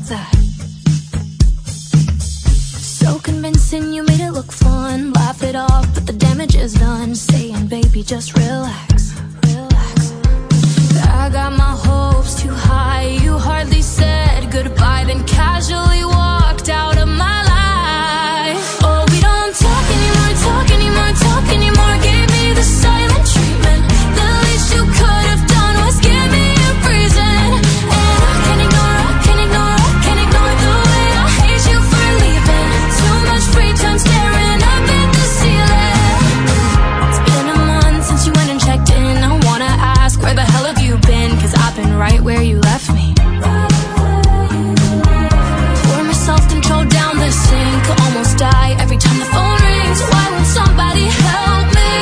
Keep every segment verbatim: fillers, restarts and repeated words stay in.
like that. So convincing, you made it look fun. Laugh it off, but the damage is done. Saying, baby, just relax, relax. I got my hopes too high. You hardly said goodbye, then casually walked out of my life. Oh, we don't talk anymore, talk anymore, talk anymore. Gave me the silent treatment. The least you could have done was give me a reason. And I can't ignore, I can't ignore, I can't ignore the way I hate you for leaving. Too much free time staring up at the ceiling. It's been a month since you went and checked in. I wanna ask, where the hell have you been? Cause I've been right where you left me. Pour my self-control down the sink. Almost die every time the phone rings. Why won't somebody help me?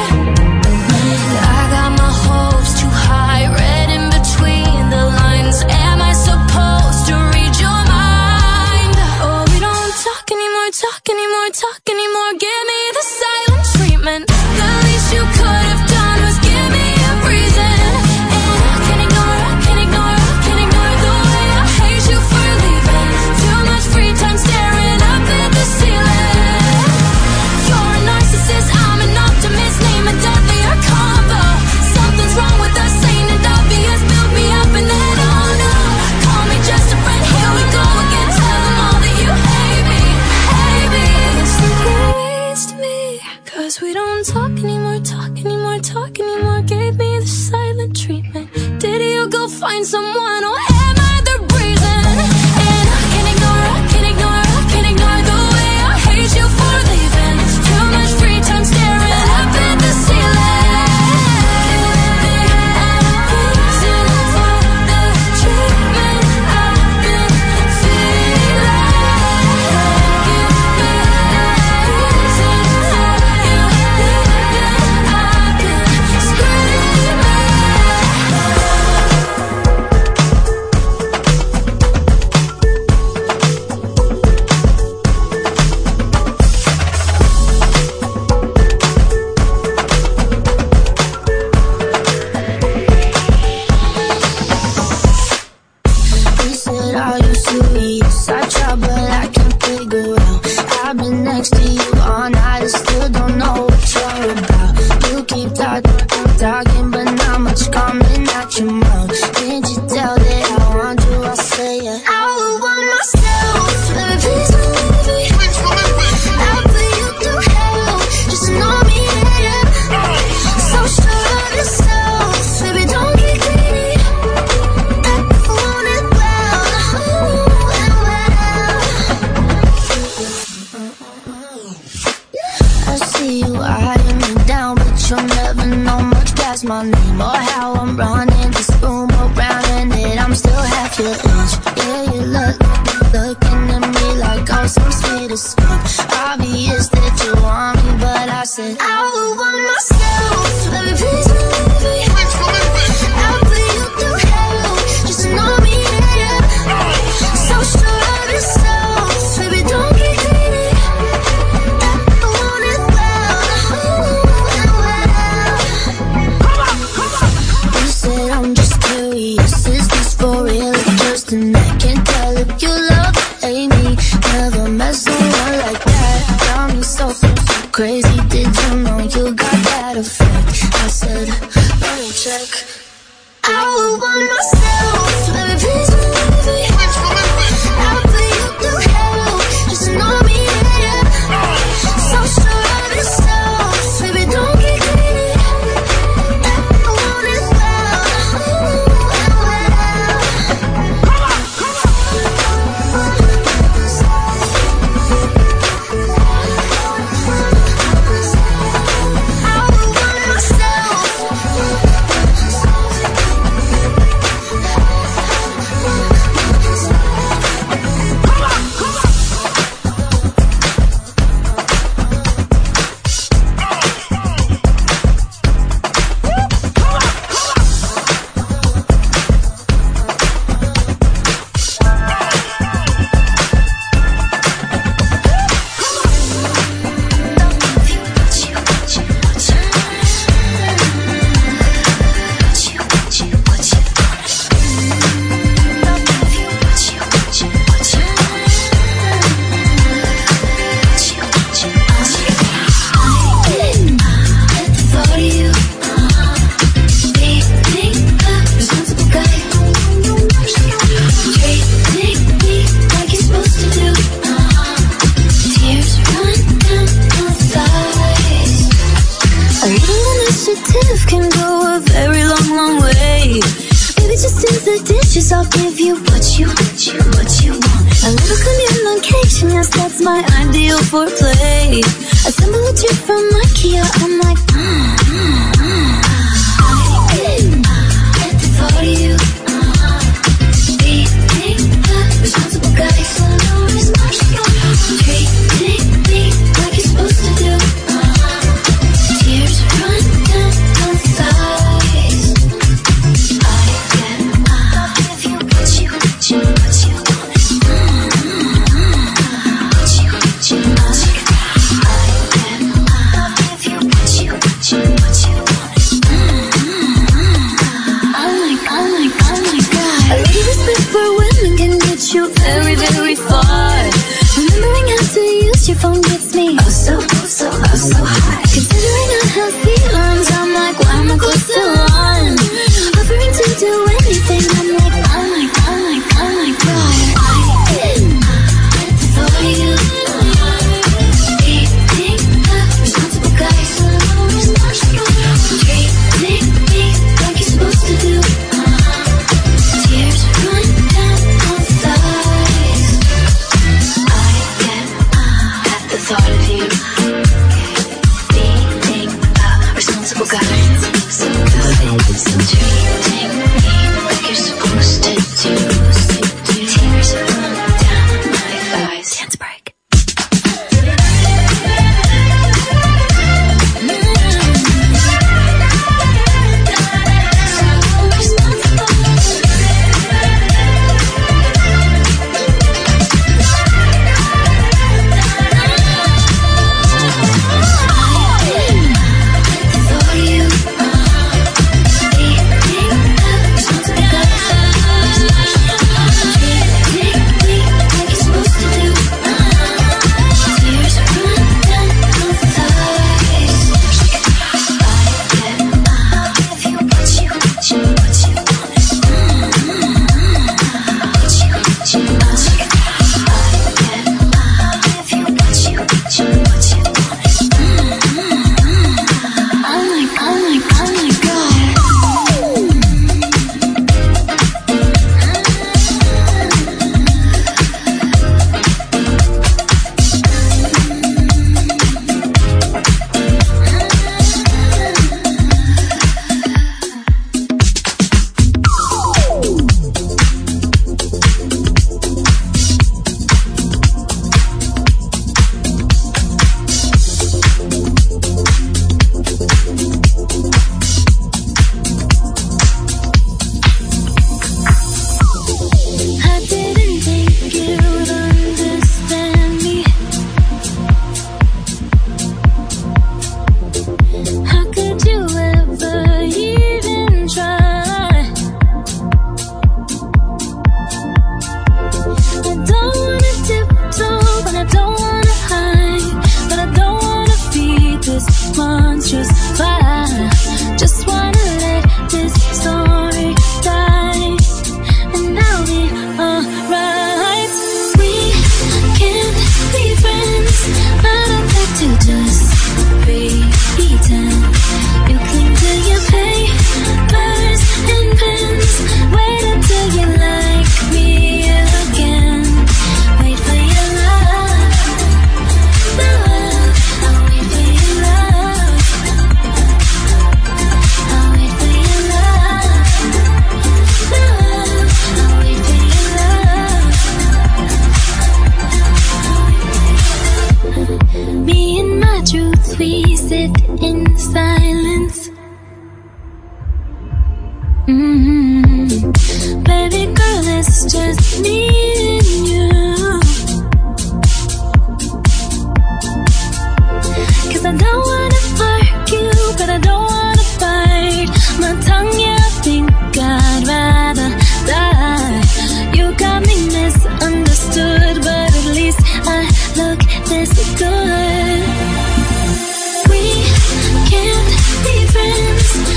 I got my hopes too high, read in between the lines. Am I supposed to read your mind? Oh, we don't talk anymore, talk anymore, talk anymore. Give me the silent treatment. The least you could have done was give me a reason. And I can't ignore, I can't ignore, I can't ignore the way I hate you for leaving. Too much free time staring up at the ceiling. You're a narcissist, I'm an optimist. Name a deadlier combo. Something's wrong with us, ain't it obvious? Build me up and then oh no, call me just a friend, here we go again. Tell them all that you hate me, hate me. Listen please to me, cause we don't talk anymore, talk anymore, talk anymore. Gave me the silent treatment. Did you go find someone or am I the reason? And I can't ignore, I can't ignore, I can't ignore the way I hate you for leaving. Too much free time staring up at the ceiling. And a reason for the treatment I've been feeling. Give me a reason for you leaving. I've been screaming. He said, are you serious? I try but I can't figure out. I've been next to you all night, I still don't know what you're about. You keep talking, talking, but not much coming out your mouth. Can't you tell that I want you? I say it. I would want myself. Baby, please believe me. I'll put you through hell. Just know me, yeah. So sure of yourself. Baby, don't get greedy. I want it well. Ooh, and well. I see you eyeing me down, but you'll never know much past my name or how I'm running this room around, and that I'm still half your age. Yeah, you look, looking at me like I'm some sweet escape. Obvious that you want me, but I said I would want myself. Baby, please believe me. I'll put you through hell. Just know me, yeah. So sure of yourself. Baby, don't get greedy. I want it well. Ooh, and well. You said I'm just curious. Is this for real? It's just an act. Can't tell if you love or hate me. Never met someone like that. Got me so, so, so crazy. Did you know you got that effect? I said, let me check. I would want myself. Baby, please believe me. I'll put you through hell. Just know me, yeah. So sure of yourself. Baby, don't get greedy. I want it well. Ooh, and well. I would want myself. A little communication, yes, that's my ideal foreplay. Assemble a trip from IKEA, I'm like, mm, mm, mm. I get the thought of you. Being the responsible guy, so no responsible. Treating me like you're supposed to do. Tears run down my thighs. I get up if you what you, what you, what you want. What you, what you, what you. I get up if you what you, what you, what you want. Oh my, oh my, oh my God. A little respect for women can get you very, very far. Remembering how to use your phone gets me oh so, oh so, oh so hot. Considering I have feelings, I'm like, why am I close to one? Offering to do anything, I'm like, oh my, oh my, oh my God. I get the thought of you. Being the responsible guy, so no responsible. Treating me like you're supposed to do. Tears run down my thighs. I get at the thought of you. Being a responsible guy. Treating me like you're supposed to do. Tears run down my thighs. Dance break.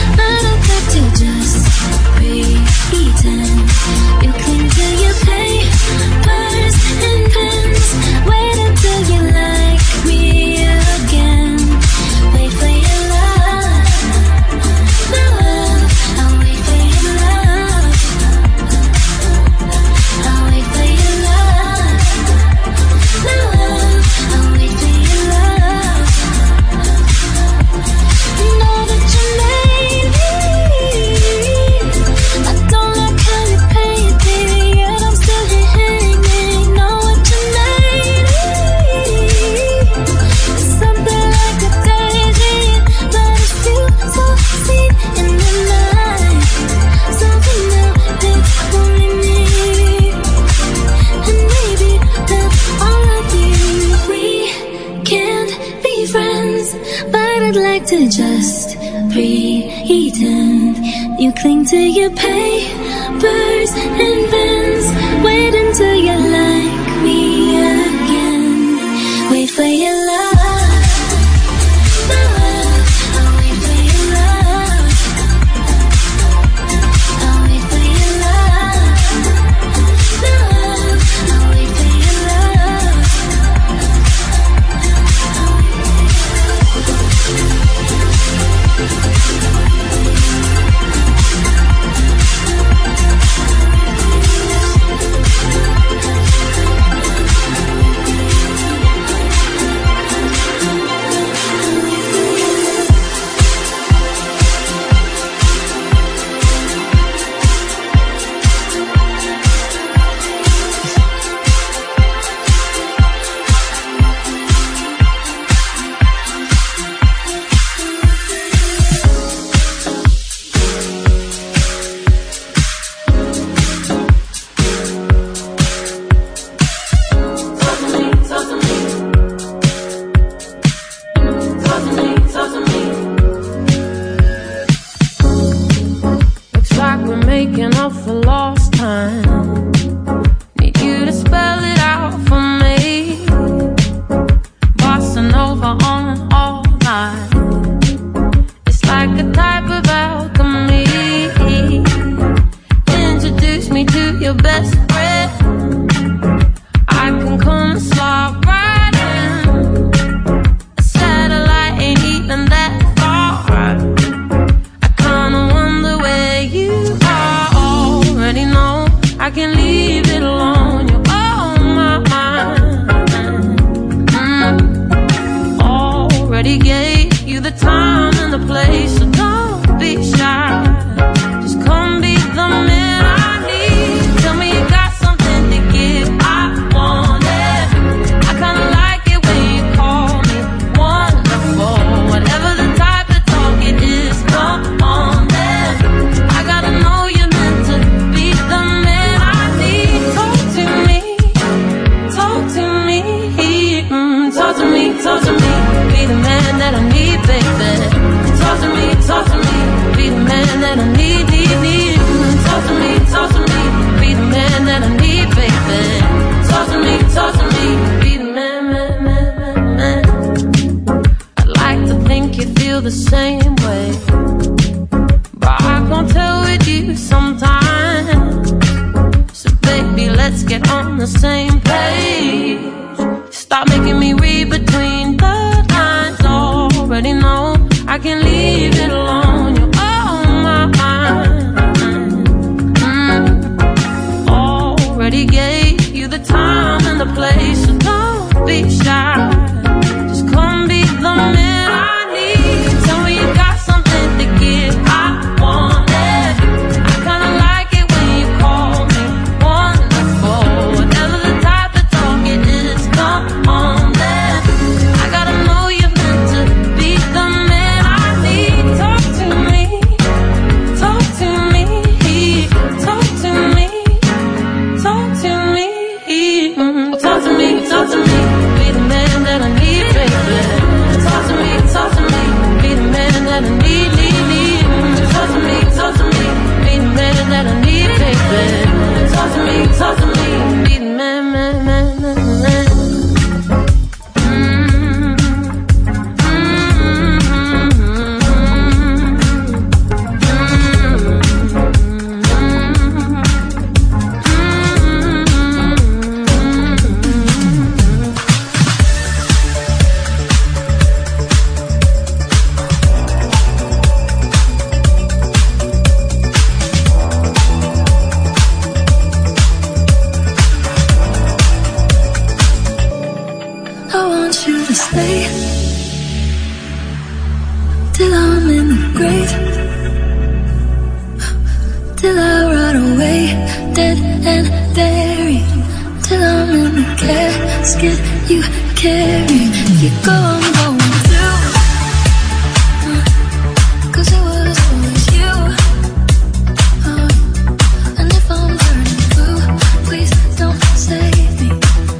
Pretend you cling to your pain. like to just pretend. You cling to your papers and pens. Wait until you like me again. Wait for your love.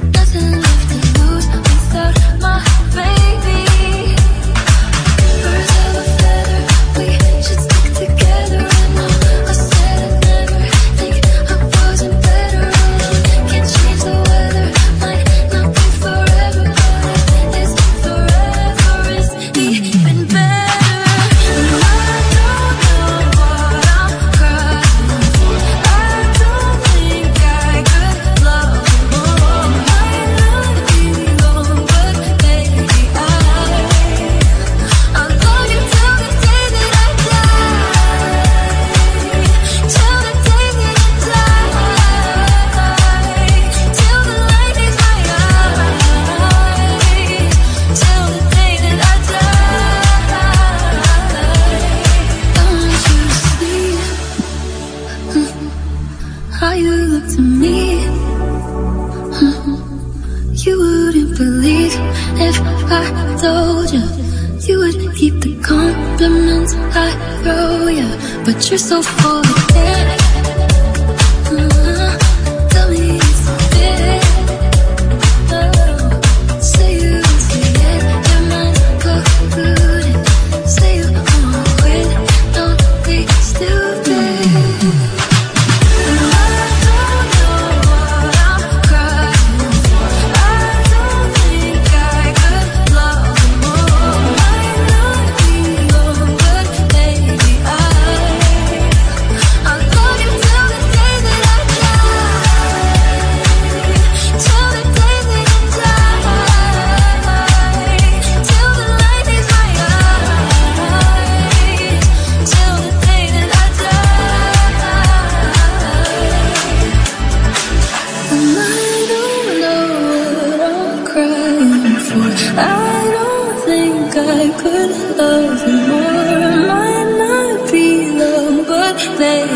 First if I told you you would keep the compliments I throw you, but you're so full of it. Uh, tell me it's it. Oh, say you see it, your mind's polluted. Say you wanna quit, don't be stupid. I don't think I could love you more. Might not be love, but baby